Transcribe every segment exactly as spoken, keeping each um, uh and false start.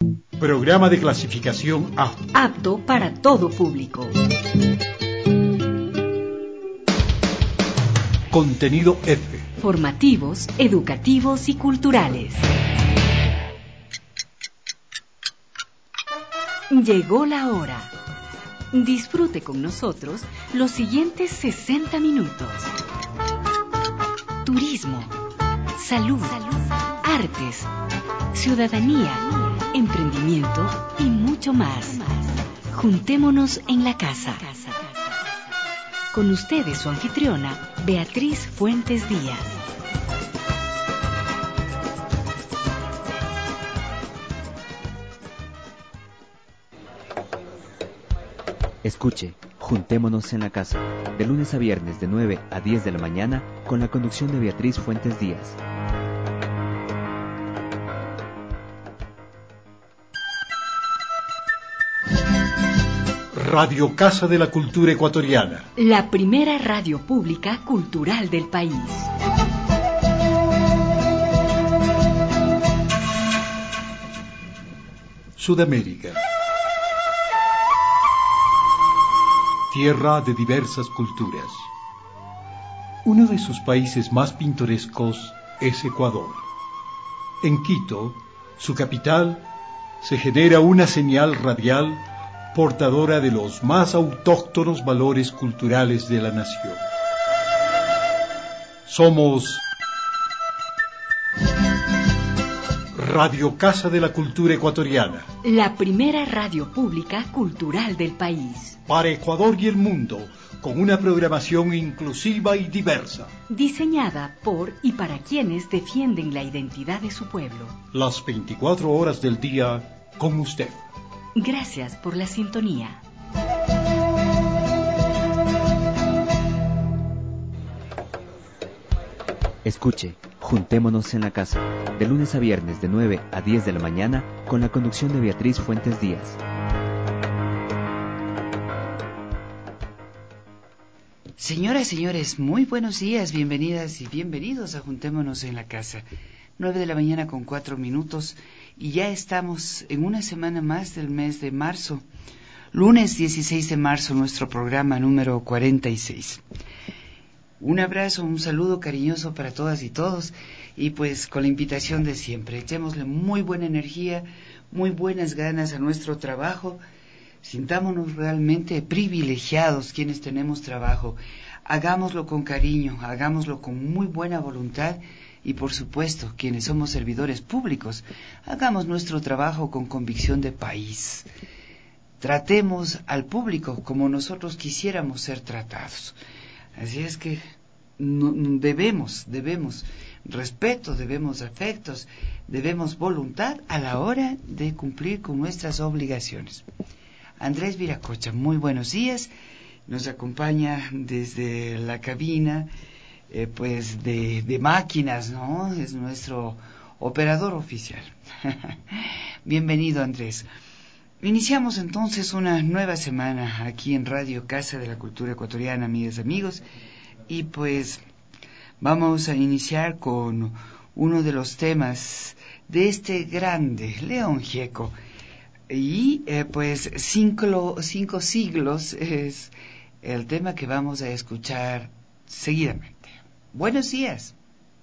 Programa de clasificación A. Apto para todo público. Contenido F. Formativos, educativos y culturales. Llegó la hora. Disfrute con nosotros los siguientes sesenta minutos. Turismo, salud, artes, ciudadanía, emprendimiento y mucho más. Juntémonos en la casa. Con ustedes su anfitriona, Beatriz Fuentes Díaz. Escuche, Juntémonos en la casa, de lunes a viernes de nueve a diez de la mañana, con la conducción de Beatriz Fuentes Díaz. Radio Casa de la Cultura Ecuatoriana. La primera radio pública cultural del país. Sudamérica. Tierra de diversas culturas. Uno de sus países más pintorescos es Ecuador. En Quito, su capital, se genera una señal radial portadora de los más autóctonos valores culturales de la nación. Somos Radio Casa de la Cultura Ecuatoriana. La primera radio pública cultural del país. Para Ecuador y el mundo, con una programación inclusiva y diversa. Diseñada por y para quienes defienden la identidad de su pueblo. Las veinticuatro horas del día con usted. Gracias por la sintonía. Escuche, Juntémonos en la casa, de lunes a viernes de nueve a diez de la mañana, con la conducción de Beatriz Fuentes Díaz. Señoras y señores, muy buenos días, bienvenidas y bienvenidos a Juntémonos en la casa. Nueve de la mañana con cuatro minutos y ya estamos en una semana más del mes de marzo. Lunes dieciséis de marzo, nuestro programa número cuarenta y seis. Un abrazo, un saludo cariñoso para todas y todos y pues con la invitación de siempre. Echémosle muy buena energía, muy buenas ganas a nuestro trabajo. Sintámonos realmente privilegiados quienes tenemos trabajo. Hagámoslo con cariño, hagámoslo con muy buena voluntad y por supuesto, quienes somos servidores públicos, hagamos nuestro trabajo con convicción de país. Tratemos al público como nosotros quisiéramos ser tratados. Así es que no, debemos, debemos respeto, debemos afectos, debemos voluntad a la hora de cumplir con nuestras obligaciones. Andrés Viracocha, muy buenos días, nos acompaña desde la cabina, eh, pues de, de máquinas, ¿no? Es nuestro operador oficial. Bienvenido, Andrés. Iniciamos entonces una nueva semana aquí en Radio Casa de la Cultura Ecuatoriana, amigas y amigos, y pues vamos a iniciar con uno de los temas de este grande León Gieco. Y eh, pues cinco, cinco siglos es el tema que vamos a escuchar seguidamente. Buenos días.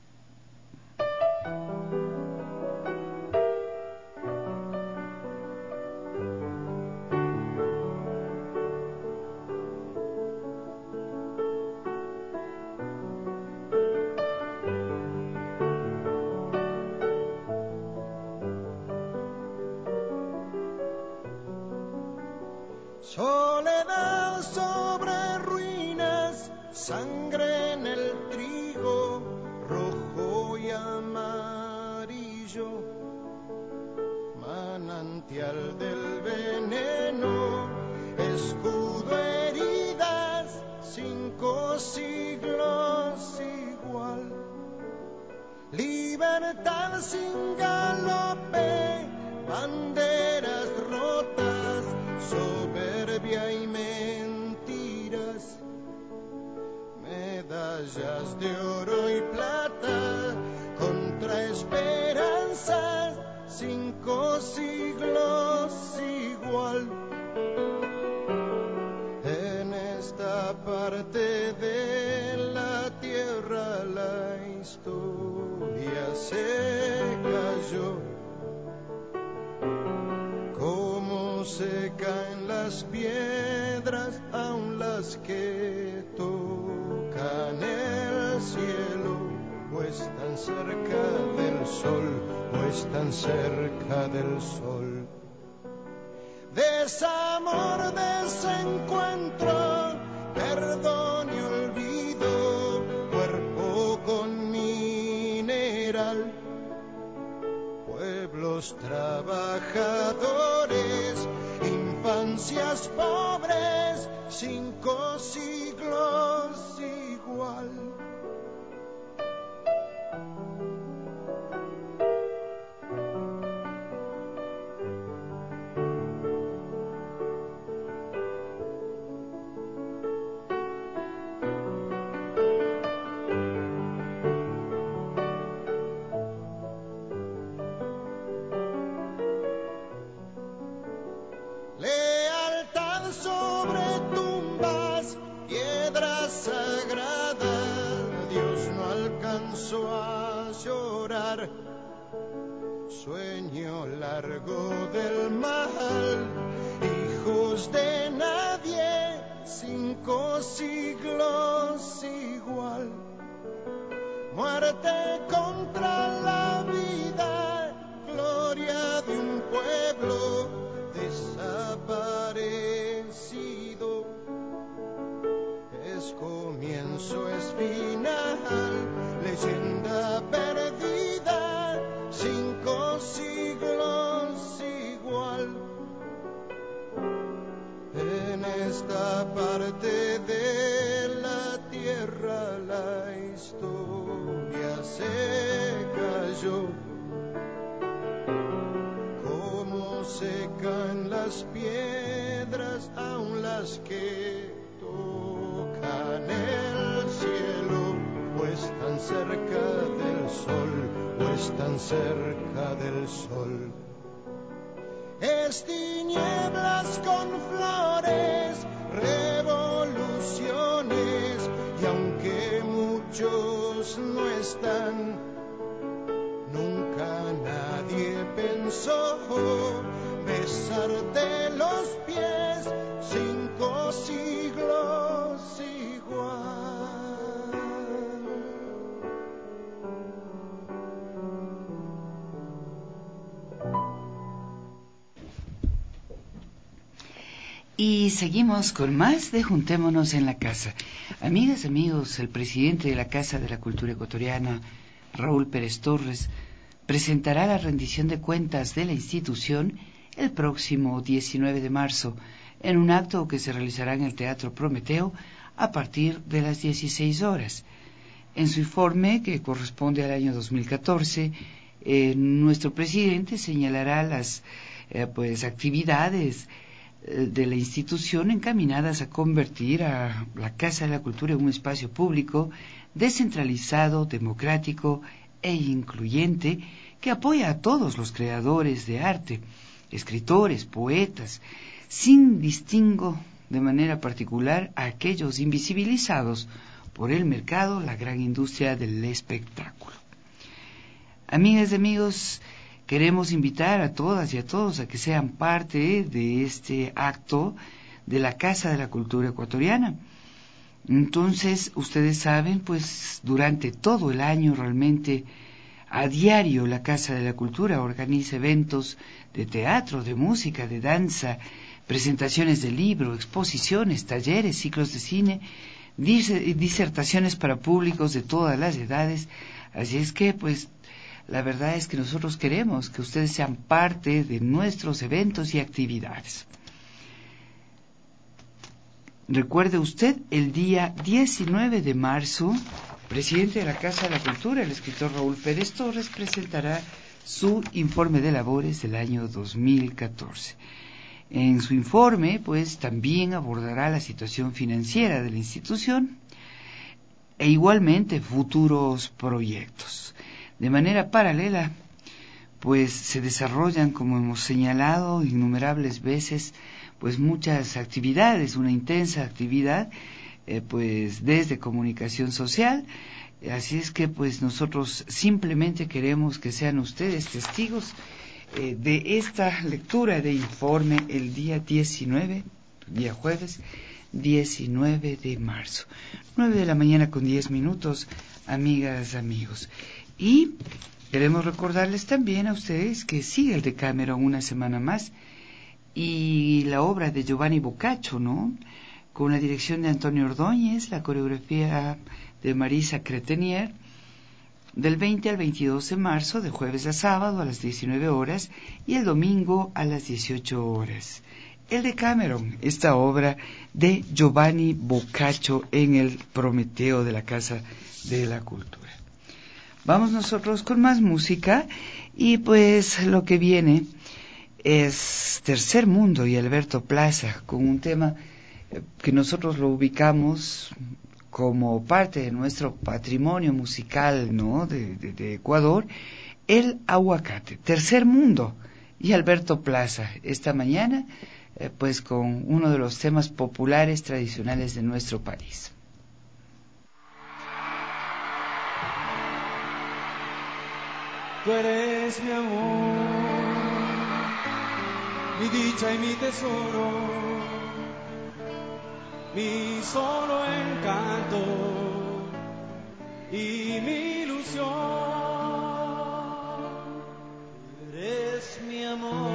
Soledad sobre ruinas, sangre en el trigo, rojo y amarillo, manantial del veneno, escudo, heridas, cinco siglos igual, libertad sin galope, banderas rotas, soberbia y mentiras, medallas de oro y plata, contra esperanzas, cinco siglos se caen las piedras, aun las que tocan el cielo, o están cerca del sol, o están cerca del sol. Desamor, desencuentro, perdón y olvido, cuerpo con mineral, pueblos trabajadores, infancias pobres, cinco siglos igual. Lealtad sobre tumbas, piedras sagradas, Dios no alcanzó a llorar. Sueño largo del mal, hijos de nadie, cinco siglos igual. Muerte contra la vida, gloria de un pueblo desaparecido. Es comienzo, es final, leyenda perdida, cinco siglos igual. En esta parte de la tierra la historia se cayó. Como secan las piedras, aun las que tocan el cielo, o están cerca del sol, o están cerca del sol. Es tinieblas con flores, revoluciones, y aunque muchos no están, nunca nadie pensó besarte los pies, cinco siglos igual. Y seguimos con más de Juntémonos en la Casa. Amigas, amigos, el presidente de la Casa de la Cultura Ecuatoriana, Raúl Pérez Torres, presentará la rendición de cuentas de la institución el próximo diecinueve de marzo, en un acto que se realizará en el Teatro Prometeo a partir de las dieciséis horas. En su informe, que corresponde al año dos mil catorce, eh, nuestro presidente señalará las eh, pues actividades de la institución encaminadas a convertir a la Casa de la Cultura en un espacio público, descentralizado, democrático e incluyente, que apoya a todos los creadores de arte, escritores, poetas, sin distingo de manera particular a aquellos invisibilizados por el mercado, la gran industria del espectáculo. Amigas y amigos, queremos invitar a todas y a todos a que sean parte de este acto de la Casa de la Cultura Ecuatoriana. Entonces, ustedes saben, pues durante todo el año realmente a diario la Casa de la Cultura organiza eventos de teatro, de música, de danza, presentaciones de libro, exposiciones, talleres, ciclos de cine, disertaciones para públicos de todas las edades. Así es que, pues, la verdad es que nosotros queremos que ustedes sean parte de nuestros eventos y actividades. Recuerde usted, el día diecinueve de marzo, presidente de la Casa de la Cultura, el escritor Raúl Pérez Torres, presentará su informe de labores del año dos mil catorce. En su informe, pues, también abordará la situación financiera de la institución e igualmente futuros proyectos. De manera paralela, pues se desarrollan, como hemos señalado innumerables veces, pues muchas actividades, una intensa actividad, eh, pues desde comunicación social. Así es que pues nosotros simplemente queremos que sean ustedes testigos eh, de esta lectura de informe el día diecinueve, día jueves, diecinueve de marzo. nueve de la mañana con diez minutos, amigas, amigos. Y queremos recordarles también a ustedes que sigue el Decameron una semana más y la obra de Giovanni Boccaccio, ¿no? Con la dirección de Antonio Ordóñez, la coreografía de Marisa Cretenier, del veinte al veintidós de marzo, de jueves a sábado a las diecinueve horas y el domingo a las dieciocho horas. El Decameron, esta obra de Giovanni Boccaccio en el Prometeo de la Casa de la Cultura. Vamos nosotros con más música y pues lo que viene es Tercer Mundo y Alberto Plaza con un tema que nosotros lo ubicamos como parte de nuestro patrimonio musical, ¿no? de, de, de Ecuador, el aguacate. Tercer Mundo y Alberto Plaza esta mañana eh, pues con uno de los temas populares tradicionales de nuestro país. Tú eres mi amor, mi dicha y mi tesoro, mi solo encanto y mi ilusión. Tú eres mi amor,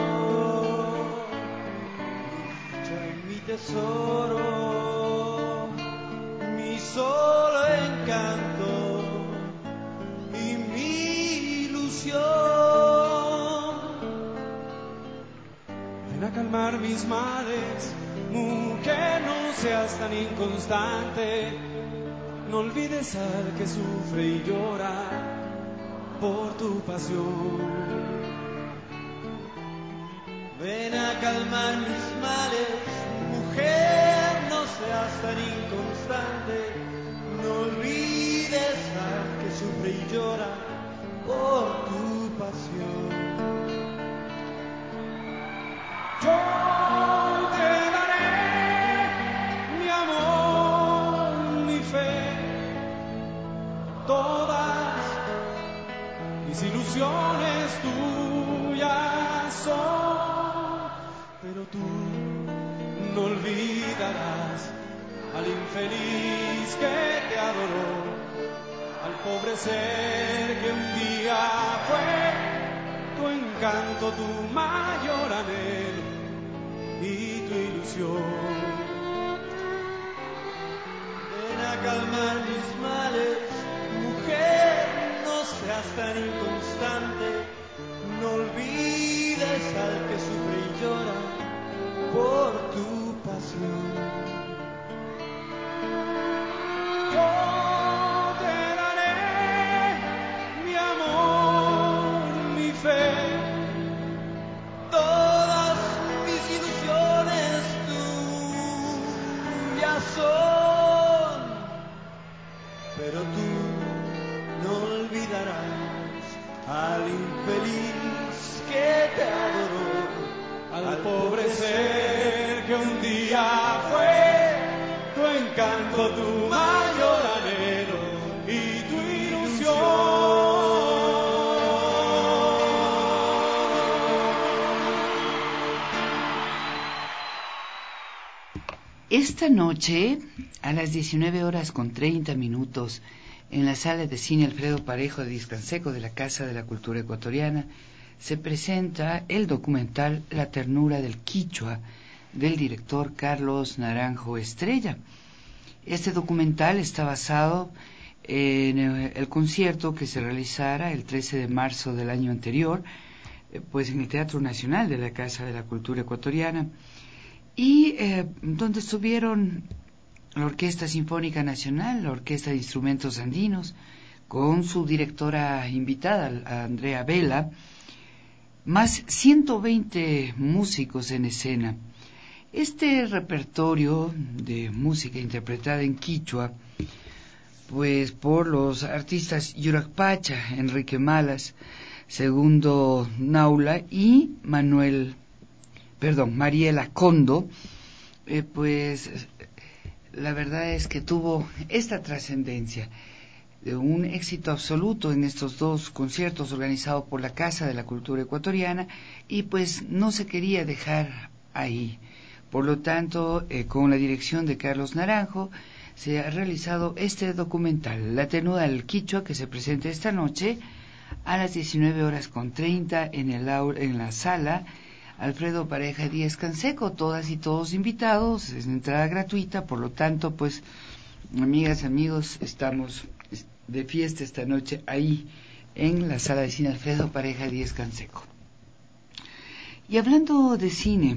mi dicha y mi tesoro, mi solo encanto y mi ilusión. Ven a calmar mis males, mujer, no seas tan inconstante. No olvides al que sufre y llora por tu pasión. Ven a calmar mis males, mujer, no seas tan inconstante. No olvides al que sufre y llora por tu pasión. Yo te daré mi amor, mi fe, todas mis ilusiones tuyas son, pero tú no olvidarás al infeliz que te adoró, al pobre ser que un día fue tu encanto, tu mayor anhelo y tu ilusión. Ven a calmar mis males, mujer, no seas tan inconstante. No olvides al que sufre y llora por tu pasión. Yo te daré mi amor, mi fe, todas mis ilusiones tuyas son, pero tú no olvidarás al infeliz que te adoró, al pobre ser que un día fue tu encanto, tu mayor anhelo y tu ilusión. Esta noche, a las diecinueve horas con treinta minutos, en la sala de cine Alfredo Parejo de Discanseco de la Casa de la Cultura Ecuatoriana, se presenta el documental La ternura del Quichua, del director Carlos Naranjo Estrella. Este documental está basado en el concierto que se realizara el trece de marzo del año anterior, pues en el Teatro Nacional de la Casa de la Cultura Ecuatoriana, y eh, donde estuvieron la Orquesta Sinfónica Nacional, la Orquesta de Instrumentos Andinos, con su directora invitada, Andrea Vela, más ciento veinte músicos en escena. Este repertorio de música interpretada en quichua, pues por los artistas Yurak Pacha, Enrique Malas, Segundo Naula y Manuel, perdón, Mariela Condo, eh, pues la verdad es que tuvo esta trascendencia. de un éxito absoluto en estos dos conciertos organizados por la Casa de la Cultura Ecuatoriana, y pues no se quería dejar ahí. Por lo tanto, eh, con la dirección de Carlos Naranjo, se ha realizado este documental, La Tenuda del Quichua, que se presenta esta noche a las diecinueve horas con treinta en, el, en la sala Alfredo Pareja Díaz Canseco, todas y todos invitados, es entrada gratuita, por lo tanto, pues, amigas, amigos, estamos de fiesta esta noche ahí en la sala de cine Alfredo Pareja Díaz Canseco. Y hablando de cine,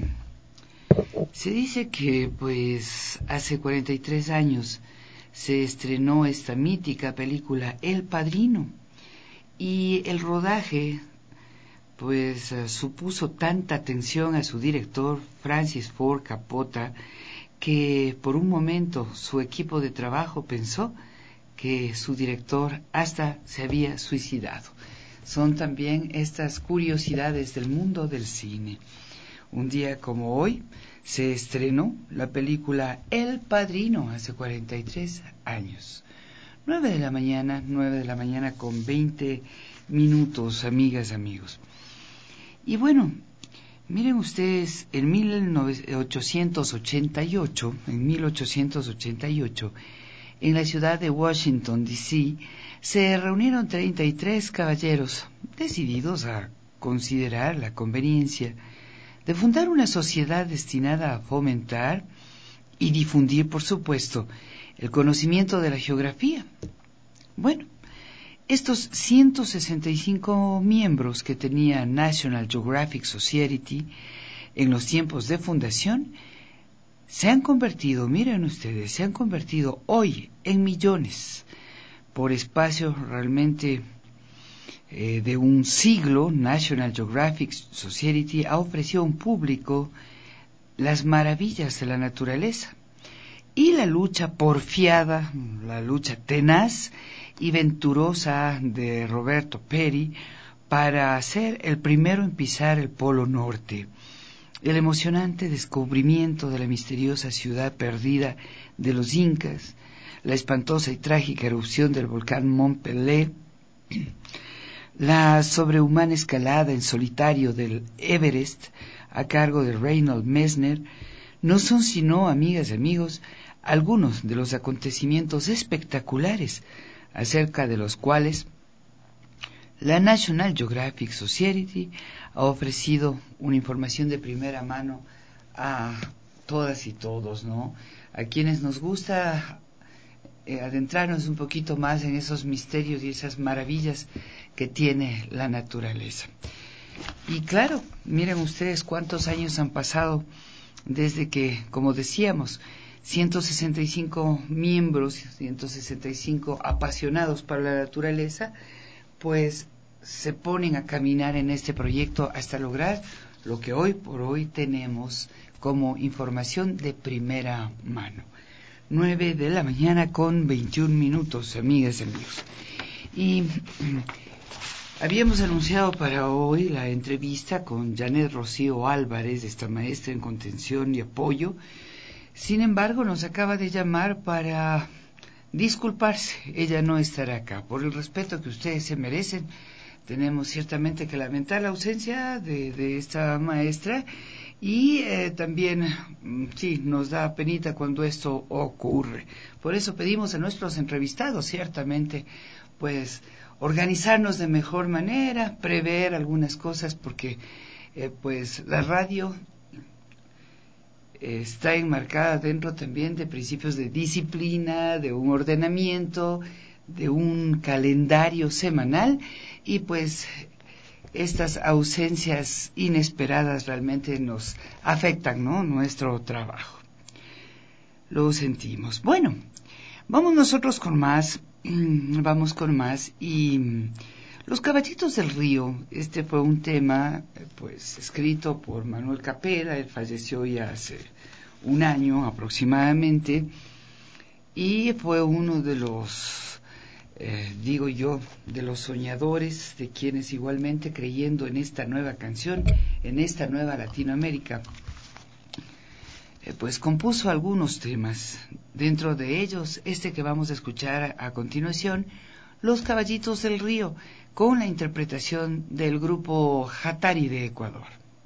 se dice que pues hace cuarenta y tres años se estrenó esta mítica película El Padrino, y el rodaje pues uh, supuso tanta atención a su director Francis Ford Coppola que por un momento su equipo de trabajo pensó que su director hasta se había suicidado. Son también estas curiosidades del mundo del cine. Un día como hoy se estrenó la película El Padrino, hace cuarenta y tres años. Nueve de la mañana, nueve de la mañana con veinte minutos, amigas, amigos. Y bueno, miren ustedes, en mil ochocientos ochenta y ocho, en mil ochocientos ochenta y ocho, en la ciudad de Washington, D C, se reunieron treinta y tres caballeros decididos a considerar la conveniencia de fundar una sociedad destinada a fomentar y difundir, por supuesto, el conocimiento de la geografía. Bueno, estos ciento sesenta y cinco miembros que tenía National Geographic Society en los tiempos de fundación se han convertido, miren ustedes, se han convertido hoy en millones. Por espacio realmente eh, de un siglo, National Geographic Society ha ofrecido a un público las maravillas de la naturaleza y la lucha porfiada, la lucha tenaz y venturosa de Roberto Peri para ser el primero en pisar el Polo Norte, el emocionante descubrimiento de la misteriosa ciudad perdida de los incas, la espantosa y trágica erupción del volcán Mont Pelé, la sobrehumana escalada en solitario del Everest a cargo de Reinhold Messner, no son sino, amigas y amigos, algunos de los acontecimientos espectaculares acerca de los cuales la National Geographic Society ha ofrecido una información de primera mano a todas y todos, ¿no? A quienes nos gusta eh, adentrarnos un poquito más en esos misterios y esas maravillas que tiene la naturaleza. Y claro, miren ustedes cuántos años han pasado desde que, como decíamos, ciento sesenta y cinco miembros, ciento sesenta y cinco apasionados por la naturaleza, pues se ponen a caminar en este proyecto hasta lograr lo que hoy por hoy tenemos como información de primera mano. Nueve de la mañana con veintiún minutos, amigas y amigos. Y habíamos anunciado para hoy la entrevista con Janet Rocío Álvarez, esta maestra en contención y apoyo. Sin embargo, nos acaba de llamar para disculparse. Ella no estará acá. Por el respeto que ustedes se merecen, tenemos ciertamente que lamentar la ausencia de, de esta maestra y eh, también, sí, nos da penita cuando esto ocurre. Por eso pedimos a nuestros entrevistados, ciertamente, pues, organizarnos de mejor manera, prever algunas cosas, porque, eh, pues, la radio está enmarcada dentro también de principios de disciplina, de un ordenamiento, de un calendario semanal, y pues estas ausencias inesperadas realmente nos afectan, ¿no?, nuestro trabajo. Lo sentimos. Bueno, vamos nosotros con más, vamos con más, y Los Caballitos del Río, este fue un tema pues escrito por Manuel Capela. Él falleció ya hace un año aproximadamente, y fue uno de los, eh, digo yo, de los soñadores, de quienes igualmente creyendo en esta nueva canción, en esta nueva Latinoamérica, eh, pues compuso algunos temas. Dentro de ellos, este que vamos a escuchar a, a continuación, Los Caballitos del Río, con la interpretación del grupo Jatari de Ecuador.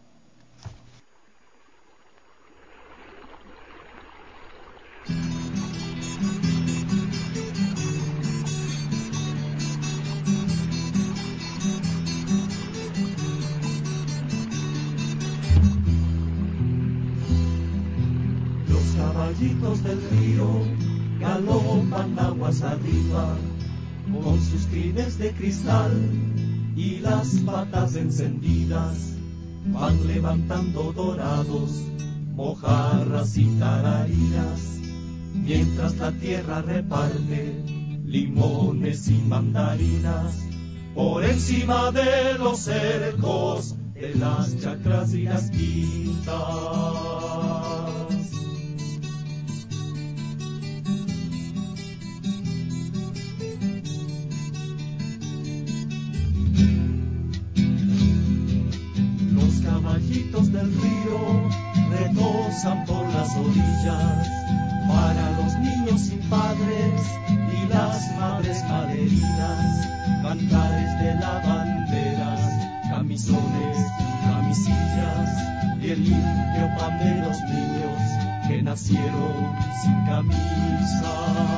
Los caballitos del río galopan aguas arriba, con sus crines de cristal y las patas encendidas, van levantando dorados, mojarras y tarariras, mientras la tierra reparte limones y mandarinas, por encima de los cercos, de las chacras y las quintas. Caballitos del río retosan por las orillas, para los niños sin padres y las madres malheridas, cantares de lavanderas, camisones, camisillas y el limpio pan de los niños que nacieron sin camisa.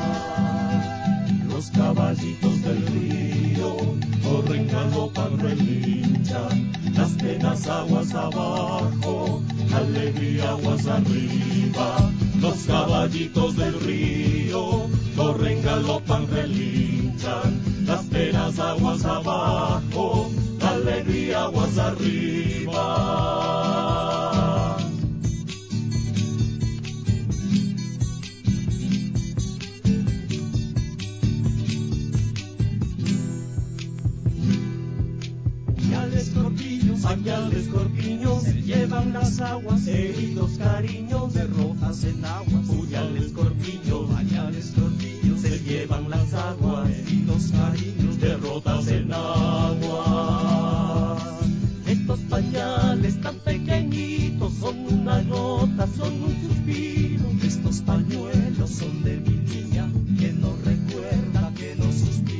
Los caballitos del río corren, galopan, relinchan, las penas aguas abajo, la alegría aguas arriba. Los caballitos del río corren, galopan, relinchan, las penas aguas abajo, la alegría aguas arriba. Pañales corpiños se llevan las aguas, heridos cariños, derrotas en aguas. Puñales corpiños, pañales corpiños se llevan las aguas, heridos cariños, derrotas en aguas. Estos pañales tan pequeñitos son una gota, son un suspiro. Estos pañuelos son de mi niña que no recuerda, que no suspira.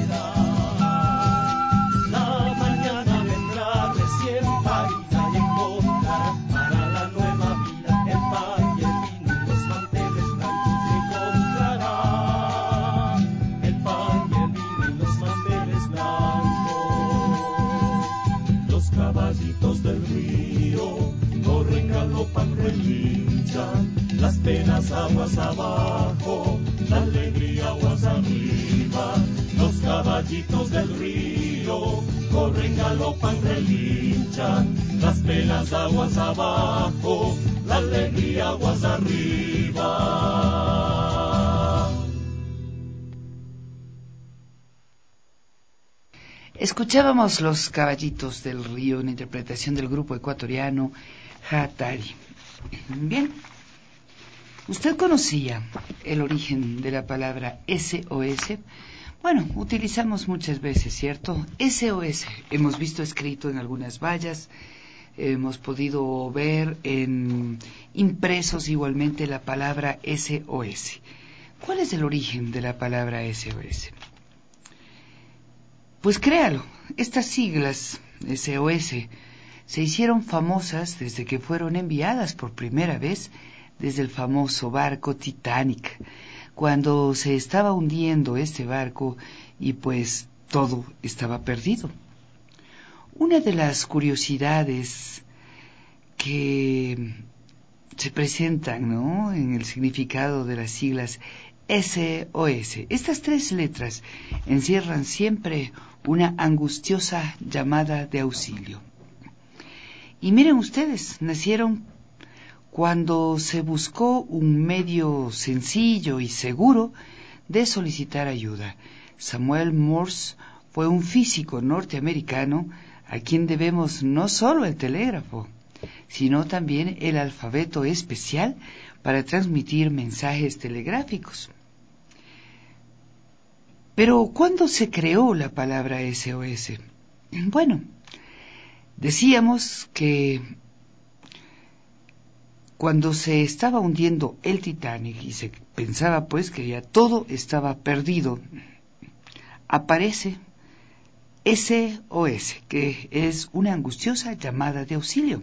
Las penas aguas abajo, la alegría aguas arriba. Los caballitos del río corren, galopan, relinchan, las penas aguas abajo, la alegría aguas arriba. Escuchábamos Los Caballitos del Río, una interpretación del grupo ecuatoriano Jatari. Bien, ¿usted conocía el origen de la palabra S O S? Bueno, utilizamos muchas veces, ¿cierto? S O S, hemos visto escrito en algunas vallas, hemos podido ver en impresos igualmente la palabra S O S. ¿Cuál es el origen de la palabra S O S? Pues créalo, estas siglas S O S se hicieron famosas desde que fueron enviadas por primera vez desde el famoso barco Titanic, cuando se estaba hundiendo este barco y pues todo estaba perdido. Una de las curiosidades que se presentan, ¿no?, en el significado de las siglas S O S, estas tres letras encierran siempre una angustiosa llamada de auxilio. Y miren ustedes, nacieron cuando se buscó un medio sencillo y seguro de solicitar ayuda. Samuel Morse fue un físico norteamericano a quien debemos no solo el telégrafo, sino también el alfabeto especial para transmitir mensajes telegráficos. Pero, ¿cuándo se creó la palabra S O S? Bueno, decíamos que cuando se estaba hundiendo el Titanic y se pensaba pues que ya todo estaba perdido, aparece S O S, que es una angustiosa llamada de auxilio.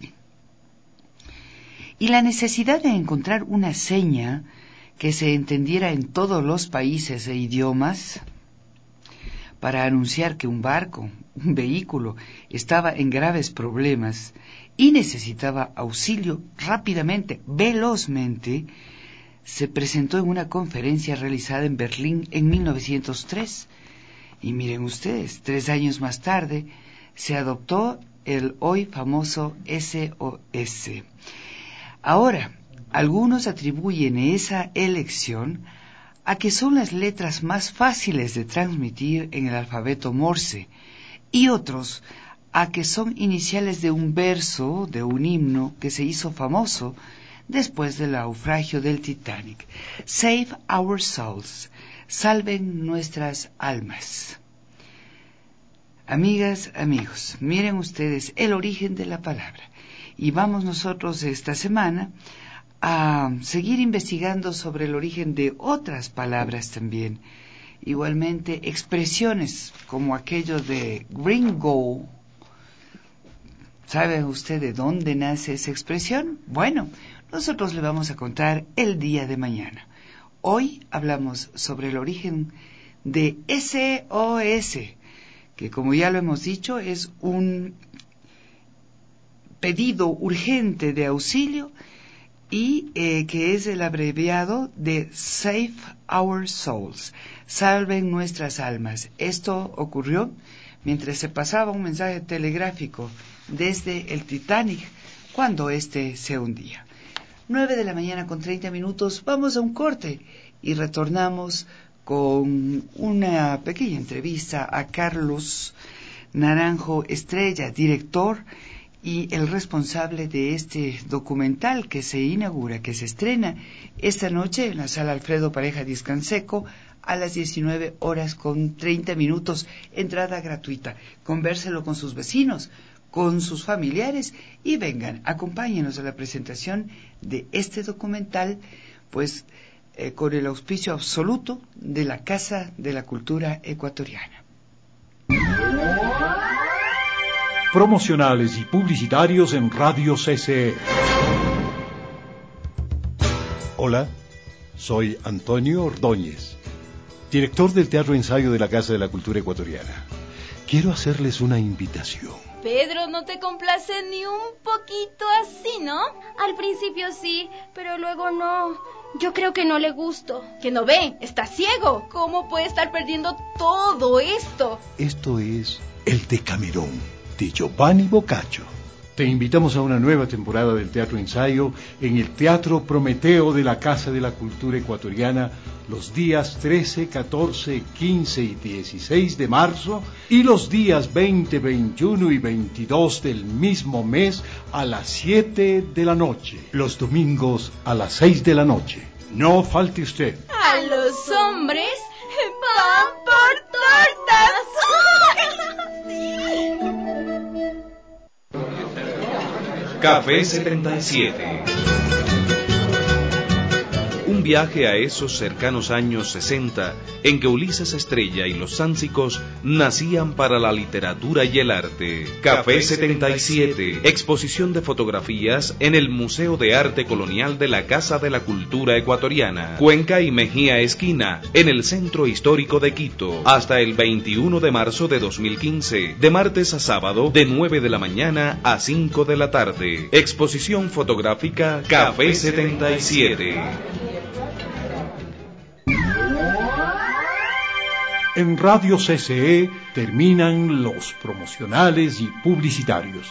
Y la necesidad de encontrar una seña que se entendiera en todos los países e idiomas para anunciar que un barco, un vehículo, estaba en graves problemas y necesitaba auxilio rápidamente, velozmente, se presentó en una conferencia realizada en Berlín en mil novecientos tres. Y miren ustedes, tres años más tarde se adoptó el hoy famoso S O S. Ahora, algunos atribuyen esa elección a que son las letras más fáciles de transmitir en el alfabeto Morse, y otros a que son iniciales de un verso, de un himno que se hizo famoso después del naufragio del Titanic. Save our souls. Salven nuestras almas. Amigas, amigos, miren ustedes el origen de la palabra. Y vamos nosotros esta semana a seguir investigando sobre el origen de otras palabras también. Igualmente, expresiones como aquello de gringo. ¿Sabe usted de dónde nace esa expresión? Bueno, nosotros le vamos a contar el día de mañana. Hoy hablamos sobre el origen de S O S, que como ya lo hemos dicho es un pedido urgente de auxilio y eh, que es el abreviado de Save Our Souls, salven nuestras almas. Esto ocurrió mientras se pasaba un mensaje telegráfico desde el Titanic cuando éste se hundía. Nueve de la mañana con treinta minutos, vamos a un corte y retornamos con una pequeña entrevista a Carlos Naranjo Estrella, director y el responsable de este documental que se inaugura, que se estrena esta noche en la sala Alfredo Pareja Discanseco a las diecinueve horas con treinta minutos, entrada gratuita. Convérselo con sus vecinos, con sus familiares y vengan, acompáñenos a la presentación de este documental, pues eh, con el auspicio absoluto de la Casa de la Cultura Ecuatoriana. Promocionales y publicitarios en Radio C C E. Hola, soy Antonio Ordóñez, director del Teatro Ensayo de la Casa de la Cultura Ecuatoriana. Quiero hacerles una invitación. Pedro, no te complace ni un poquito así, ¿no? Al principio sí, pero luego no. Yo creo que no le gusto. Que no ve, está ciego. ¿Cómo puede estar perdiendo todo esto? Esto es El Decamerón, de Giovanni Boccaccio. Te invitamos a una nueva temporada del Teatro Ensayo en el Teatro Prometeo de la Casa de la Cultura Ecuatoriana los días trece, catorce, quince y dieciséis de marzo y los días veinte, veintiuno y veintidós del mismo mes a las siete de la noche. Los domingos a las seis de la noche. No falte usted. A los hombres van por tortas. Café setenta y siete. Un viaje a esos cercanos años sesenta en que Ulises Estrella y los Sánsicos nacían para la literatura y el arte. Café setenta y siete, exposición de fotografías en el Museo de Arte Colonial de la Casa de la Cultura Ecuatoriana, Cuenca y Mejía Esquina, en el Centro Histórico de Quito, hasta el veintiuno de marzo de dos mil quince, de martes a sábado, de nueve de la mañana a cinco de la tarde. Exposición fotográfica Café setenta y siete. En Radio C C E terminan los promocionales y publicitarios.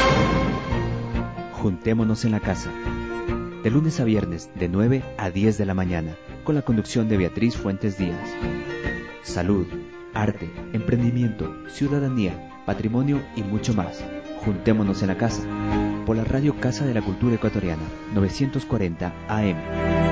Juntémonos en la casa. De lunes a viernes, de nueve a diez de la mañana, con la conducción de Beatriz Fuentes Díaz. Salud, arte, emprendimiento, ciudadanía, patrimonio y mucho más. Juntémonos en la casa. Por la radio Casa de la Cultura Ecuatoriana, novecientos cuarenta A M.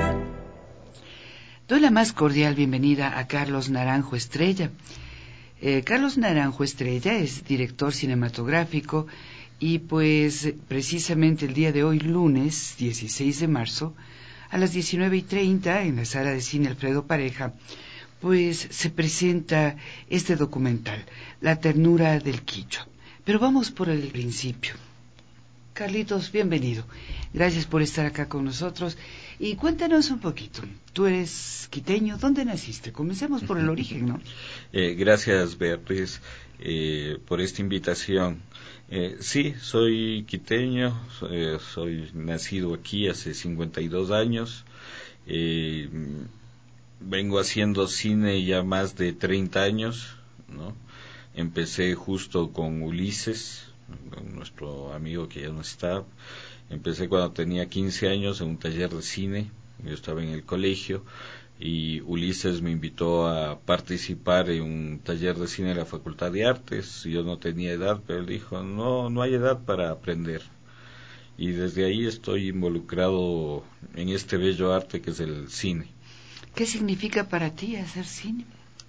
Doy la más cordial bienvenida a Carlos Naranjo Estrella. Eh, Carlos Naranjo Estrella es director cinematográfico y pues precisamente el día de hoy, lunes dieciséis de marzo, a las diecinueve y treinta en la sala de cine Alfredo Pareja, pues se presenta este documental, La ternura del Quichua. Pero vamos por el principio. Carlitos, bienvenido. Gracias por estar acá con nosotros. Y cuéntanos un poquito. Tú eres quiteño. ¿Dónde naciste? Comencemos por el origen, ¿no? Eh, gracias, Beatriz, eh, por esta invitación. Eh, sí, soy quiteño. Eh, soy nacido aquí hace cincuenta y dos años. Eh, vengo haciendo cine ya más de treinta años, ¿no? Empecé justo con Ulises, nuestro amigo que ya no está. Empecé cuando tenía quince años en un taller de cine. Yo estaba en el colegio y Ulises me invitó a participar en un taller de cine de la Facultad de Artes. Yo no tenía edad, pero él dijo, no, no hay edad para aprender. Y desde ahí estoy involucrado en este bello arte que es el cine. ¿Qué significa para ti hacer cine?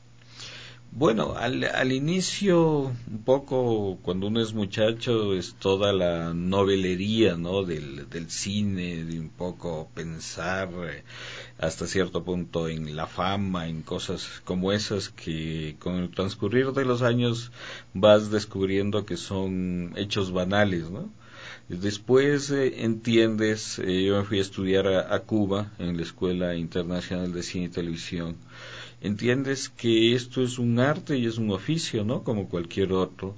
Bueno, al, al inicio, un poco, cuando uno es muchacho, es toda la novelería, ¿no?, del, del cine, de un poco pensar eh, hasta cierto punto en la fama, en cosas como esas que con el transcurrir de los años vas descubriendo que son hechos banales, ¿no? Después eh, entiendes, eh, yo me fui a estudiar a, a Cuba, en la Escuela Internacional de Cine y Televisión. Entiendes que esto es un arte y es un oficio, ¿no?, como cualquier otro.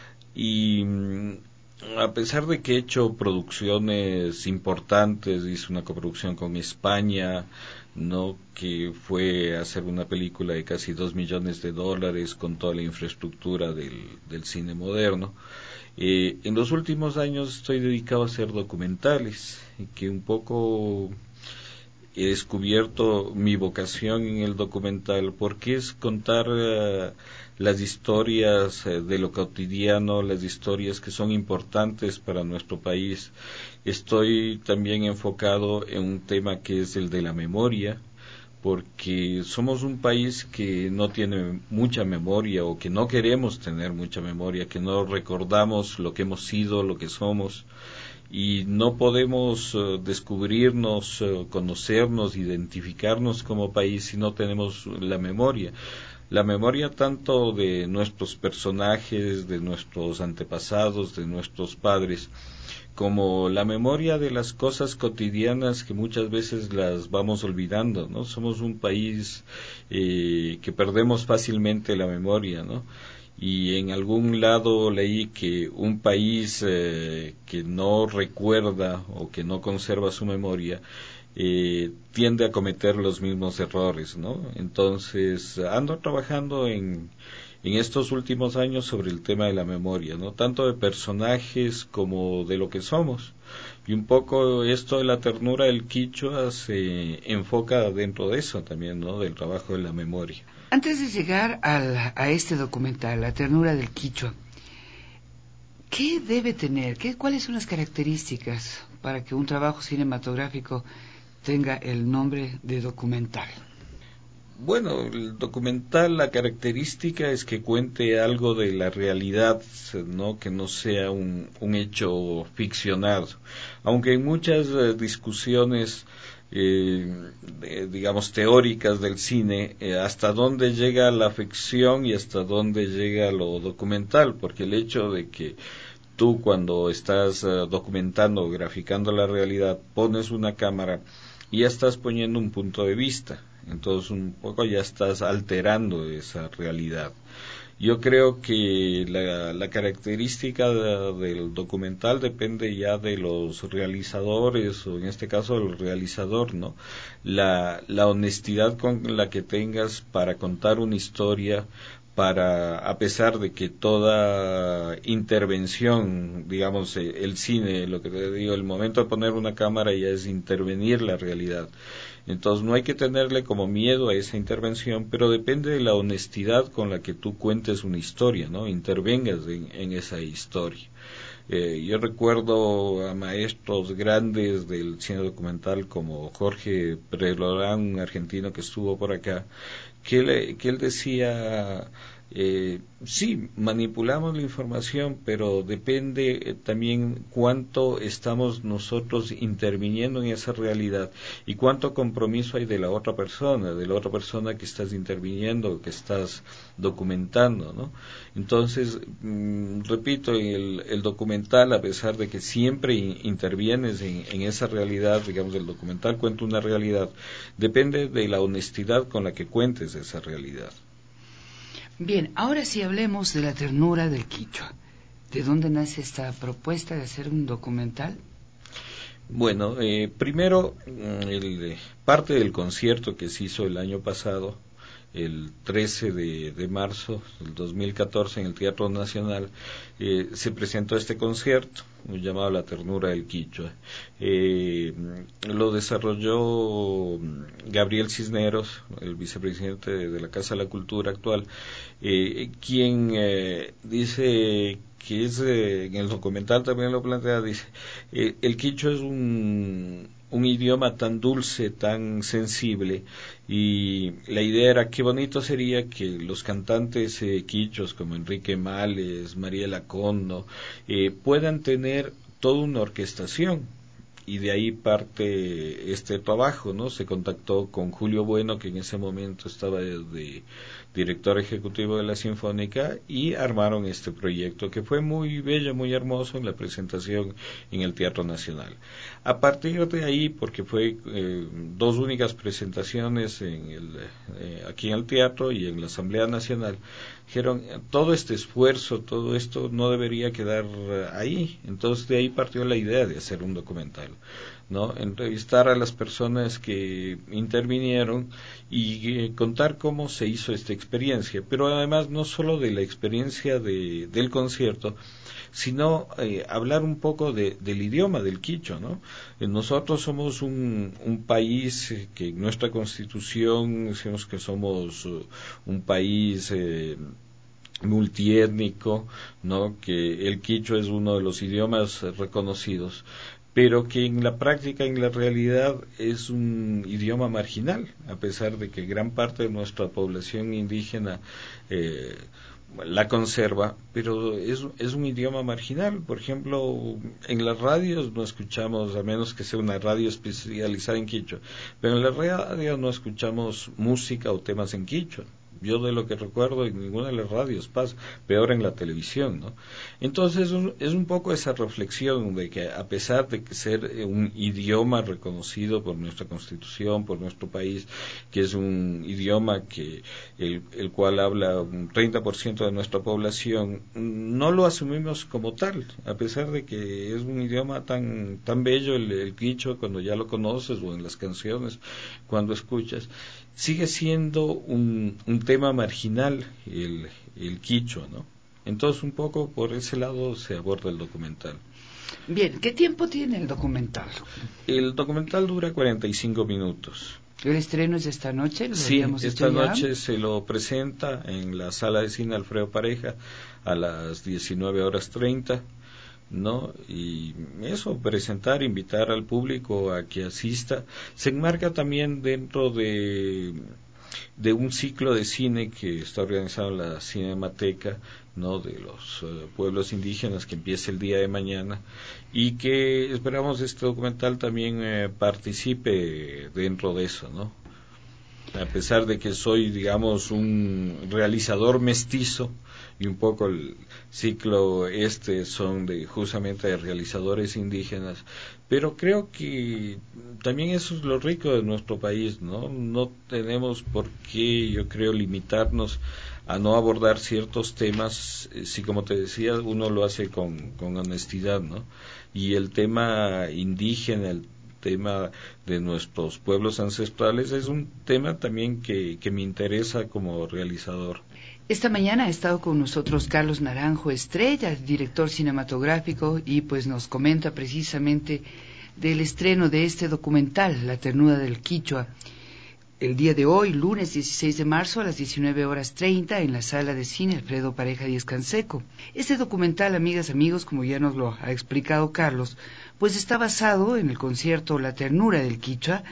Y mm, a pesar de que he hecho producciones importantes, hice una coproducción con España, ¿no?, que fue hacer una película de casi dos millones de dólares con toda la infraestructura del, del cine moderno. Eh, en los últimos años estoy dedicado a hacer documentales, que un poco he descubierto mi vocación en el documental, porque es contar uh, las historias uh, de lo cotidiano, las historias que son importantes para nuestro país. Estoy también enfocado en un tema que es el de la memoria, porque somos un país que no tiene mucha memoria o que no queremos tener mucha memoria, que no recordamos lo que hemos sido, lo que somos, y no podemos uh, descubrirnos, uh, conocernos, identificarnos como país si no tenemos la memoria. La memoria tanto de nuestros personajes, de nuestros antepasados, de nuestros padres, como la memoria de las cosas cotidianas que muchas veces las vamos olvidando, ¿no? Somos un país eh, que perdemos fácilmente la memoria, ¿no? Y en algún lado leí que un país eh, que no recuerda o que no conserva su memoria eh, tiende a cometer los mismos errores, ¿no? Entonces ando trabajando en en estos últimos años sobre el tema de la memoria, ¿no?, tanto de personajes como de lo que somos. Y un poco esto de la ternura del Quichua se enfoca dentro de eso también, ¿no?, del trabajo de la memoria. Antes de llegar al, a este documental, La ternura del Quichua, ¿qué debe tener? ¿Qué, ¿Cuáles son las características para que un trabajo cinematográfico tenga el nombre de documental? Bueno, el documental, la característica es que cuente algo de la realidad, ¿no?, que no sea un, un hecho ficcionado. Aunque en muchas eh, discusiones, eh, de, digamos, teóricas del cine, eh, hasta dónde llega la ficción y hasta dónde llega lo documental, porque el hecho de que tú cuando estás uh, documentando o graficando la realidad, pones una cámara y ya estás poniendo un punto de vista. Entonces un poco ya estás alterando esa realidad. Yo creo que la, la característica de, del documental depende ya de los realizadores, o en este caso del realizador, ¿no? La, la honestidad con la que tengas para contar una historia, para, a pesar de que toda intervención, digamos, el cine, lo que te digo, el momento de poner una cámara ya es intervenir la realidad. Entonces no hay que tenerle como miedo a esa intervención, pero depende de la honestidad con la que tú cuentes una historia, ¿no? Intervengas en, en esa historia. Eh, yo recuerdo a maestros grandes del cine documental como Jorge Prelorán, un argentino que estuvo por acá, que él, que él decía, Eh, sí, manipulamos la información, pero depende eh, también cuánto estamos nosotros interviniendo en esa realidad y cuánto compromiso hay de la otra persona, de la otra persona que estás interviniendo, que estás documentando, ¿no? Entonces, mmm, repito, el, el documental, a pesar de que siempre in, intervienes en, en esa realidad, digamos, el documental cuenta una realidad, depende de la honestidad con la que cuentes esa realidad. Bien, ahora sí hablemos de la ternura del quichua. ¿De dónde nace esta propuesta de hacer un documental? Bueno, eh, primero, el, parte del concierto que se hizo el año pasado, el trece de, de marzo del dos mil catorce en el Teatro Nacional, eh, se presentó este concierto llamado La Ternura del Quichua. Eh, lo desarrolló Gabriel Cisneros, el vicepresidente de, de la Casa de la Cultura actual, eh, quien eh, dice que es, eh, en el documental también lo plantea, dice, eh, el quichua es un, un idioma tan dulce, tan sensible, y la idea era qué bonito sería que los cantantes eh, quichos como Enrique Males, Mariela Condo, eh, puedan tener toda una orquestación. Y de ahí parte este trabajo, ¿no? Se contactó con Julio Bueno, que en ese momento estaba de, de director ejecutivo de la Sinfónica, y armaron este proyecto que fue muy bello, muy hermoso en la presentación en el Teatro Nacional. A partir de ahí, porque fue eh, dos únicas presentaciones en el, eh, aquí en el teatro y en la Asamblea Nacional, dijeron, todo este esfuerzo, todo esto no debería quedar ahí. Entonces de ahí partió la idea de hacer un documental, ¿no? Entrevistar a las personas que intervinieron y eh, contar cómo se hizo esta experiencia, pero además no solo de la experiencia de, del concierto, sino eh, hablar un poco de, del idioma del quichua, ¿no? Eh, nosotros somos un, un país eh, que en nuestra constitución decimos que somos uh, un país eh, multiétnico, ¿no? Que el quichua es uno de los idiomas reconocidos, pero que en la práctica, en la realidad, es un idioma marginal, a pesar de que gran parte de nuestra población indígena eh, la conserva, pero es, es un idioma marginal. Por ejemplo, en las radios no escuchamos, a menos que sea una radio especializada en quichua, pero en la radio no escuchamos música o temas en quichua. Yo de lo que recuerdo en ninguna de las radios pasa, peor en la televisión, ¿no? Entonces es un poco esa reflexión de que a pesar de que ser un idioma reconocido por nuestra Constitución, por nuestro país, que es un idioma que el, el cual habla un treinta por ciento de nuestra población, no lo asumimos como tal, a pesar de que es un idioma tan tan bello el, el quichua cuando ya lo conoces o en las canciones cuando escuchas. Sigue siendo un, un tema marginal el, el quichua, ¿no? Entonces un poco por ese lado se aborda el documental. Bien, ¿qué tiempo tiene el documental? El documental dura cuarenta y cinco minutos. ¿El estreno es esta noche? ¿Lo Sí, esta noche ya? se lo presenta en la Sala de Cine Alfredo Pareja a las diecinueve horas treinta. ¿No? Y eso, presentar, invitar al público a que asista. Se enmarca también dentro de, de un ciclo de cine que está organizado en la Cinemateca, ¿no? De los uh, pueblos indígenas, que empieza el día de mañana, y que esperamos este documental también eh, participe dentro de eso, ¿no? A pesar de que soy, digamos, un realizador mestizo, y un poco el ciclo este son de justamente de realizadores indígenas, pero creo que también eso es lo rico de nuestro país, ¿no? No tenemos por qué, yo creo, limitarnos a no abordar ciertos temas, si como te decía, uno lo hace con, con honestidad, ¿no? Y el tema indígena, el tema de nuestros pueblos ancestrales es un tema también que, que me interesa como realizador. Esta mañana ha estado con nosotros Carlos Naranjo Estrella, director cinematográfico, y pues nos comenta precisamente del estreno de este documental, La Ternura del Quichua, el día de hoy, lunes dieciséis de marzo a las diecinueve horas treinta en la Sala de Cine Alfredo Pareja Díez Canseco. Este documental, amigas, amigos, como ya nos lo ha explicado Carlos, pues está basado en el concierto La Ternura del Quichua,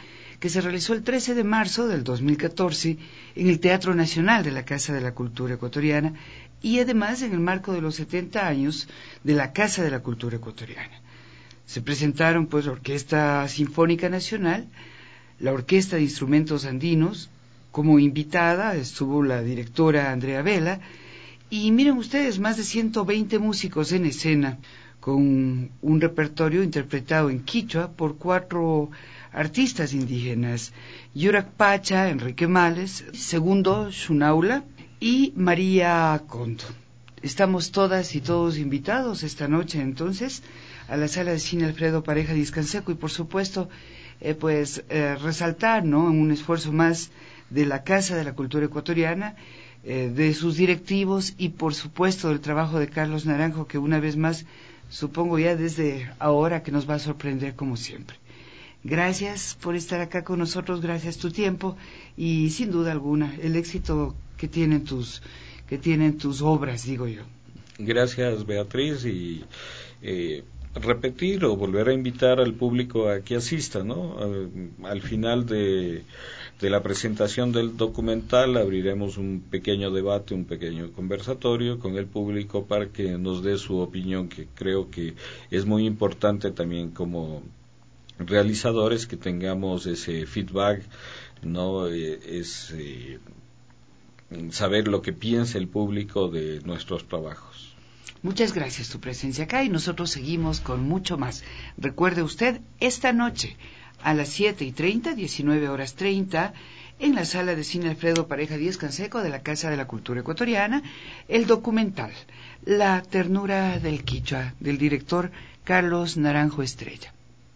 que se realizó el trece de marzo del dos mil catorce en el Teatro Nacional de la Casa de la Cultura Ecuatoriana y además en el marco de los setenta años de la Casa de la Cultura Ecuatoriana. Se presentaron pues la Orquesta Sinfónica Nacional, la Orquesta de Instrumentos Andinos, como invitada estuvo la directora Andrea Vela, y miren ustedes, más de ciento veinte músicos en escena, con un repertorio interpretado en quichua por cuatro artistas indígenas: Yurak Pacha, Enrique Males, Segundo Xunaula y María Condo. Estamos todas y todos invitados esta noche entonces a la Sala de Cine Alfredo Pareja Díaz Canseco y por supuesto eh, pues eh, resaltar, ¿no?, un esfuerzo más de la Casa de la Cultura Ecuatoriana, eh, de sus directivos y por supuesto del trabajo de Carlos Naranjo, que una vez más supongo ya desde ahora que nos va a sorprender como siempre. Gracias por estar acá con nosotros, gracias tu tiempo y sin duda alguna el éxito que tienen tus que tienen tus obras, digo yo. Gracias, Beatriz, y eh, repetir o volver a invitar al público a que asista, ¿no? Al, al final de, de la presentación del documental abriremos un pequeño debate, un pequeño conversatorio con el público para que nos dé su opinión, que creo que es muy importante también como realizadores que tengamos ese feedback, no eh, es eh, saber lo que piensa el público de nuestros trabajos. Muchas gracias tu presencia acá y nosotros seguimos con mucho más. Recuerde usted, esta noche a las siete y treinta, diecinueve horas treinta, en la Sala de Cine Alfredo Pareja Díaz Canseco de la Casa de la Cultura Ecuatoriana, el documental La ternura del quichua, del director Carlos Naranjo Estrella.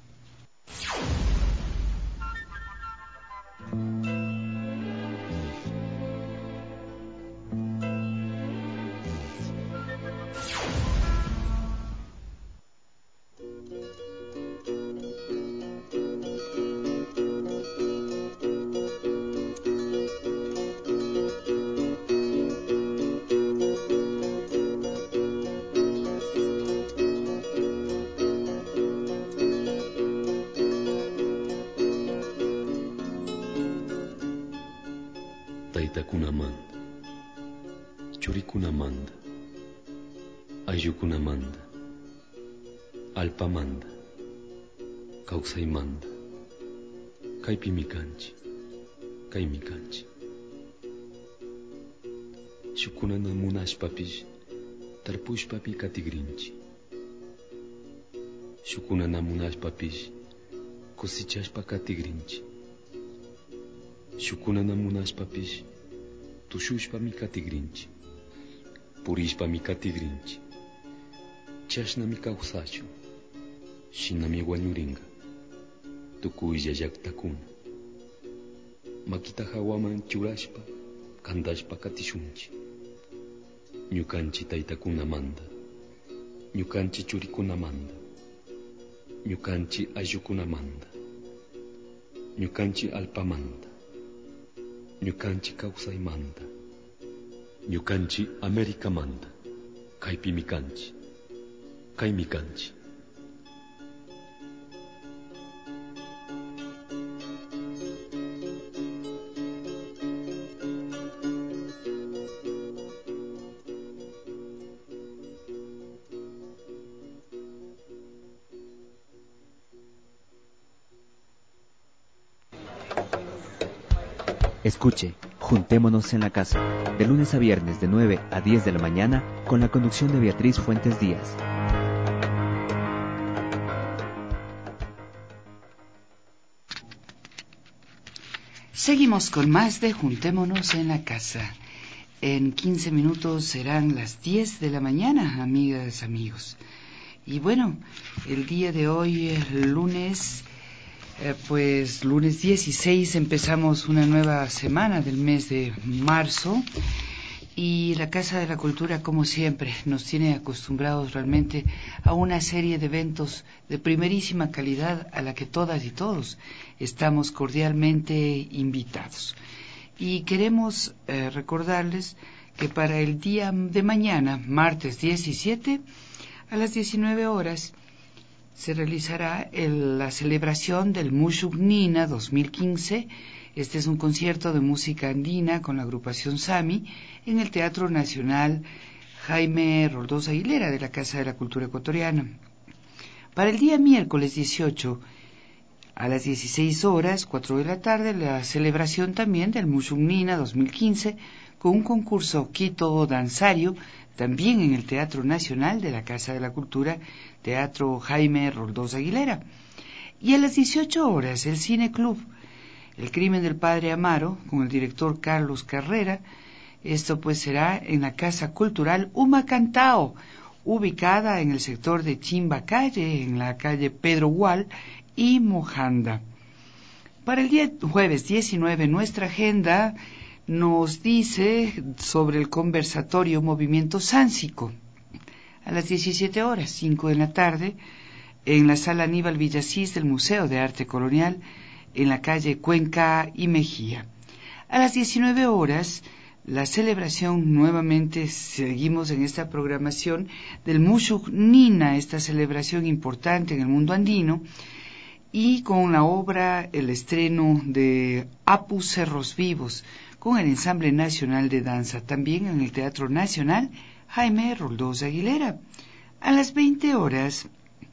Taytakunamanta, churikunamanta, ayllukunamanta, alpamanta, kawsaymanta, kaypimi kanchi, kaymi kanchi. Shukunana munashpapish, tarpushpapi katigrinchi. Shukunana munashpapish, cosechashpa katigrinchi. Shukunana munashpapish, tushushpami katigrinchi, purishpami katigrinchi. Chashnami kawsachu, shinami wañuringa, tukuylla llaktakuna. Makita hawaman churashpa, kandashpa katishunchi. Ñukanchi taytakunamanta, ñukanchi churikunamanta, ñukanchi ayllukunamanta, ñukanchi alpamanta, ñukanchi kawsaymanta, ñukanchi Americamanta, kaypimi kanchi, kaymi kanchi. Escuche, Juntémonos en la Casa, de lunes a viernes de nueve a diez de la mañana, con la conducción de Beatriz Fuentes Díaz. Seguimos con más de Juntémonos en la Casa. En quince minutos serán las diez de la mañana, amigas, amigos. Y bueno, el día de hoy, el lunes... Eh, pues lunes dieciséis empezamos una nueva semana del mes de marzo y la Casa de la Cultura, como siempre, nos tiene acostumbrados realmente a una serie de eventos de primerísima calidad a la que todas y todos estamos cordialmente invitados. Y queremos eh, recordarles que para el día de mañana, martes diecisiete, a las diecinueve horas, se realizará el, la celebración del Mushuk-Nina dos mil quince. Este es un concierto de música andina con la agrupación Sami en el Teatro Nacional Jaime Roldós Aguilera de la Casa de la Cultura Ecuatoriana. Para el día miércoles dieciocho a las dieciséis horas, cuatro de la tarde, la celebración también del Mushuk-Nina dos mil quince con un concurso Quito danzario, también en el Teatro Nacional de la Casa de la Cultura, Teatro Jaime Roldós Aguilera. Y a las dieciocho horas, el Cine Club, El crimen del padre Amaro, con el director Carlos Carrera. Esto pues será en la Casa Cultural Humacantao, ubicada en el sector de Chimbacalle, en la calle Pedro Gual y Mojanda. Para el día jueves diecinueve, nuestra agenda nos dice sobre el conversatorio Movimiento Sáncico. A las diecisiete horas, cinco de la tarde, en la sala Aníbal Villasís del Museo de Arte Colonial, en la calle Cuenca y Mejía. A las diecinueve horas, la celebración, nuevamente seguimos en esta programación, del Mushuk-Nina, esta celebración importante en el mundo andino, y con la obra, el estreno de Apu Cerros Vivos, con el Ensamble Nacional de Danza, también en el Teatro Nacional Jaime Roldós Aguilera. A las veinte horas,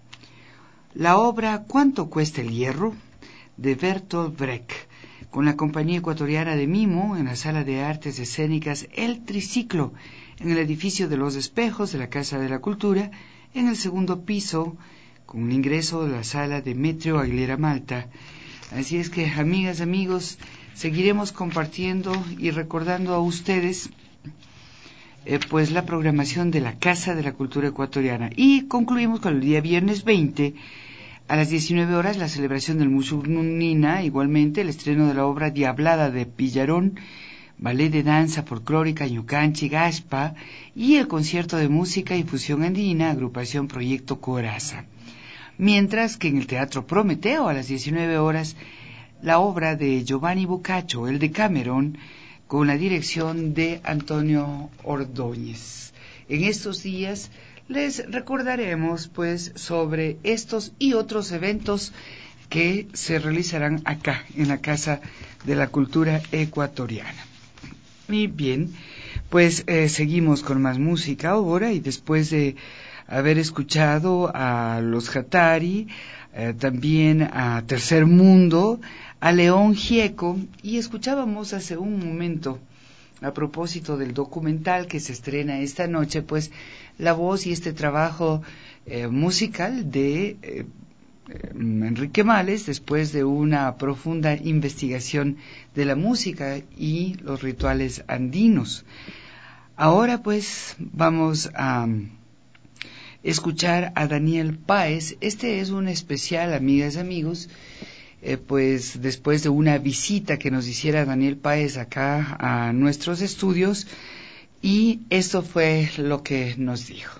la obra ¿Cuánto cuesta el hierro?, de Bertolt Brecht, con la Compañía Ecuatoriana de Mimo, en la Sala de Artes Escénicas El Triciclo, en el edificio de Los Espejos de la Casa de la Cultura, en el segundo piso, con el ingreso de la Sala Demetrio Aguilera Malta. Así es que, amigas, amigos, seguiremos compartiendo y recordando a ustedes eh, pues la programación de la Casa de la Cultura Ecuatoriana. Y concluimos con el día viernes veinte, a las diecinueve horas, la celebración del Mushuk-Nina, igualmente el estreno de la obra Diablada de Pillarón, ballet de danza folclórica Ñucanchi Gaspa, y el concierto de música y fusión andina, agrupación Proyecto Coraza. Mientras que en el Teatro Prometeo, a las diecinueve horas, la obra de Giovanni Boccaccio, el Decamerón, con la dirección de Antonio Ordóñez. En estos días les recordaremos pues sobre estos y otros eventos que se realizarán acá en la Casa de la Cultura Ecuatoriana. Y bien, pues eh, seguimos con más música ahora, y después de haber escuchado a los Hatari, eh, también a Tercer Mundo, a León Gieco, y escuchábamos hace un momento, a propósito del documental que se estrena esta noche, pues la voz y este trabajo eh, musical de eh, Enrique Males, después de una profunda investigación de la música y los rituales andinos. Ahora pues vamos a escuchar a Daniel Páez. Este es un especial, amigas y amigos, eh, pues después de una visita que nos hiciera Daniel Páez acá a nuestros estudios, y esto fue lo que nos dijo.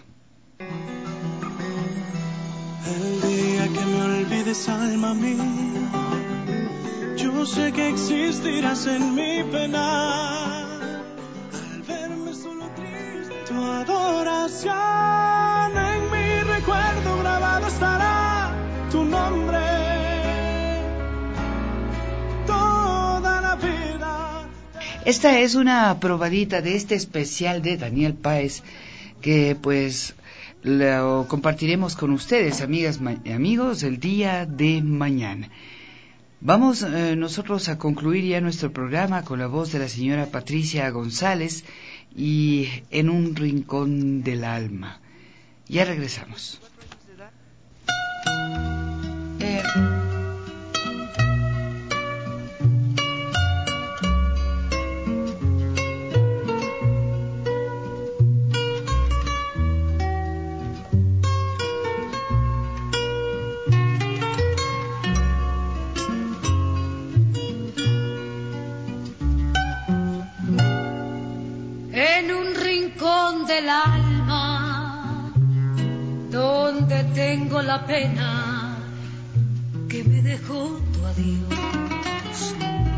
El día que me olvides, alma mía, yo sé que existirás en mi pena. Al verme solo triste, tu adoración en mi recuerdo grabado estará tu nombre. Toda la vida. Esta es una probadita de este especial de Daniel Páez que pues lo compartiremos con ustedes, amigas y amigos, el día de mañana. Vamos eh, nosotros a concluir ya nuestro programa con la voz de la señora Patricia González y En un rincón del alma. Ya regresamos. Eh... del alma, donde tengo la pena que me dejó tu adiós.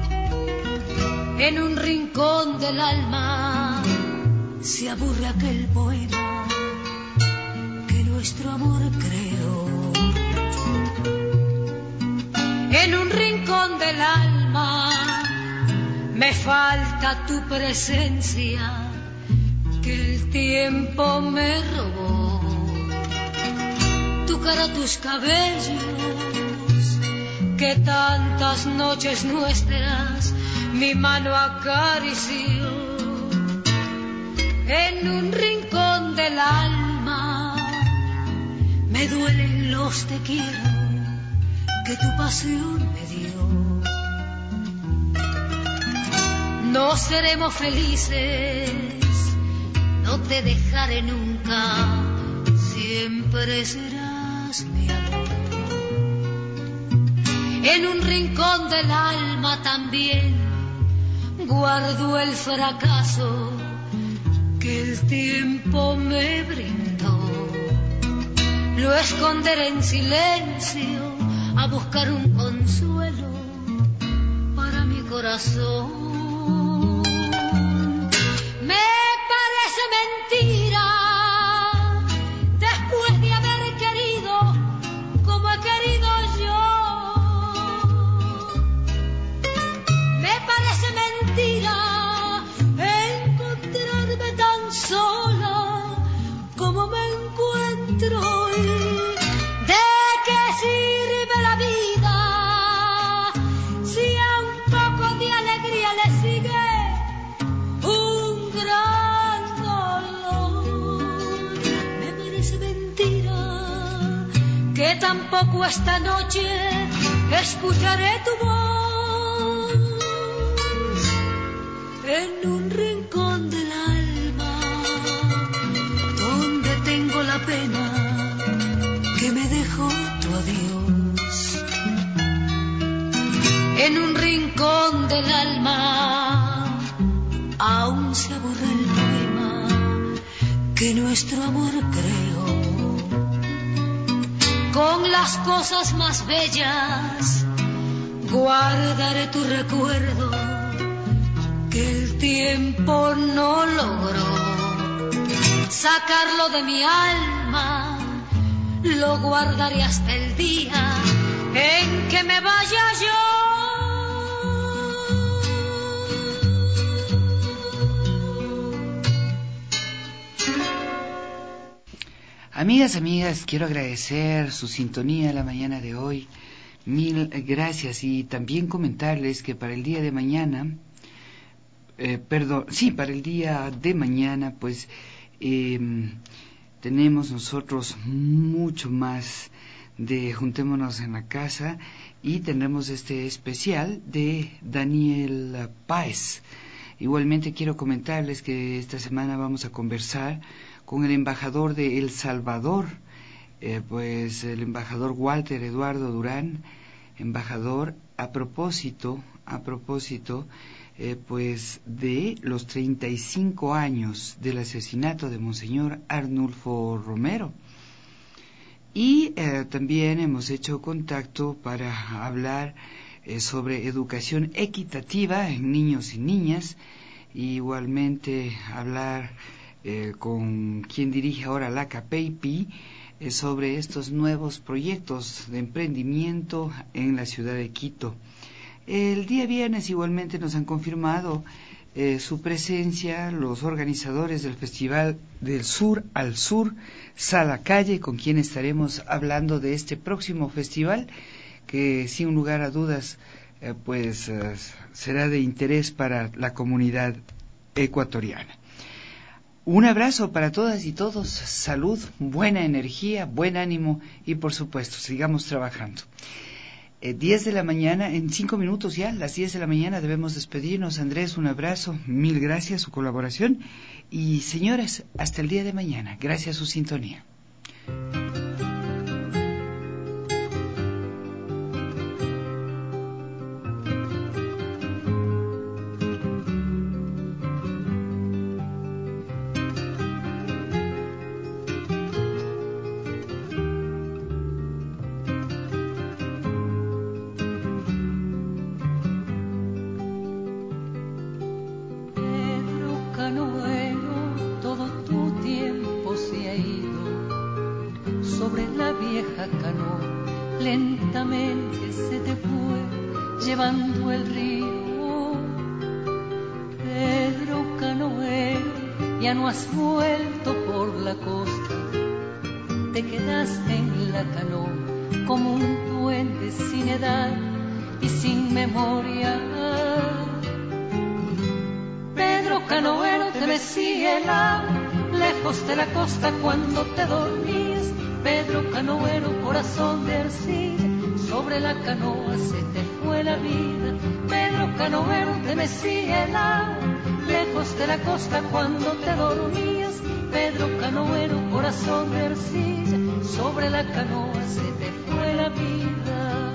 En un rincón del alma se aburre aquel poema que no nuestro amor creó. En un rincón del alma me falta tu presencia que el tiempo me robó. Tu cara, tus cabellos, que tantas noches nuestras mi mano acarició. En un rincón del alma me duelen los te quiero que tu pasión me dio. No seremos felices, no te dejaré nunca, siempre serás mi amor. En un rincón del alma también guardo el fracaso que el tiempo me brindó. Lo esconderé en silencio a buscar un consuelo para mi corazón. Me parece mentira, después de haber querido como he querido yo. Me parece mentira encontrarme tan sola como me encuentro hoy. ¿De qué sirve la vida si a un poco de alegría le sigue un gran dolor? Me parece mentira que tampoco esta noche escucharé tu voz en un rincón del alma donde tengo la pena que me dejó tu adiós. En un rincón del alma aún se borra el poema que nuestro amor creó. Con las cosas más bellas guardaré tu recuerdo que el tiempo no logró sacarlo de mi alma. Lo guardaré hasta el día en que me vaya yo. Amigas, amigas, quiero agradecer su sintonía la mañana de hoy. Mil gracias y también comentarles que para el día de mañana, eh, perdón, sí, para el día de mañana, pues eh, tenemos nosotros mucho más de Juntémonos en la Casa y tendremos este especial de Daniel Páez. Igualmente quiero comentarles que esta semana vamos a conversar con el embajador de El Salvador, eh, pues el embajador Walter Eduardo Durán, embajador a propósito, a propósito, eh, pues de los treinta y cinco años del asesinato de Monseñor Arnulfo Romero. Y eh, también hemos hecho contacto para hablar eh, sobre educación equitativa en niños y niñas, y igualmente hablar eh, con quien dirige ahora la CAPEIPI eh, sobre estos nuevos proyectos de emprendimiento en la ciudad de Quito. El día viernes igualmente nos han confirmado eh, su presencia los organizadores del Festival del Sur al Sur, Sala Calle, con quien estaremos hablando de este próximo festival que sin lugar a dudas eh, pues eh, será de interés para la comunidad ecuatoriana. Un abrazo para todas y todos, salud, buena energía, buen ánimo y por supuesto sigamos trabajando. Eh, diez de la mañana, en cinco minutos ya, las diez de la mañana debemos despedirnos. Andrés, un abrazo, mil gracias su colaboración y señoras, hasta el día de mañana. Gracias a su sintonía. Pedro Canoero, todo tu tiempo se ha ido llevando el río. Pedro Canoero, ya no has vuelto por la costa, te quedaste en la canoa como un duende sin edad y sin memoria. Pedro Canoero, te mecía el agua lejos de la costa cuando te dormías. Pedro Canoero, corazón de arcilla, sobre la canoa se te fue la vida. Pedro Canoero, te mecía el agua lejos de la costa cuando te dormías. Pedro Canoero, corazón de arcilla, sobre la canoa se te fue la vida.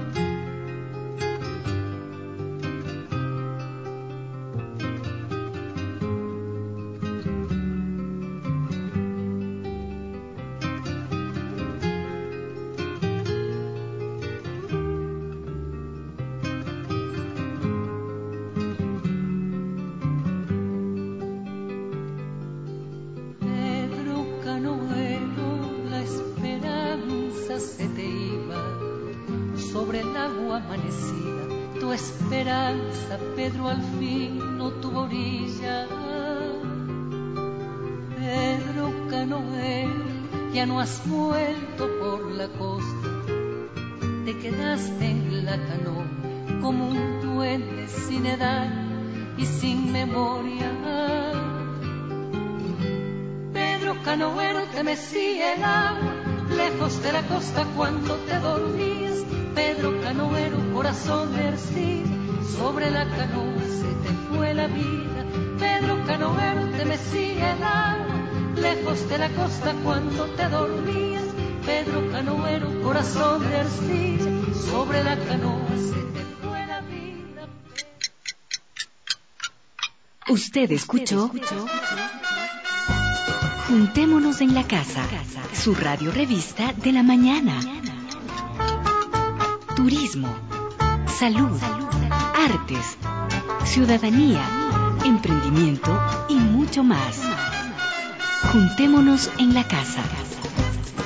Se te iba sobre el agua amanecida, tu esperanza, Pedro, al fin no tuvo orilla. Pedro Canoero, ya no has vuelto por la costa, te quedaste en la canoa como un duende sin edad y sin memoria. Pedro Canoero, te mecía el agua lejos de la costa cuando te dormías. Pedro Canoero, corazón de arcilla, sobre la canoa se te fue la vida. Pedro Canoero, te mecía el agua lejos de la costa cuando te dormías. Pedro Canoero, corazón de arcilla, sobre la canoa se te fue la vida. Usted escuchó Juntémonos en la Casa, su radio revista de la mañana. Turismo, salud, artes, ciudadanía, emprendimiento y mucho más. Juntémonos en la Casa.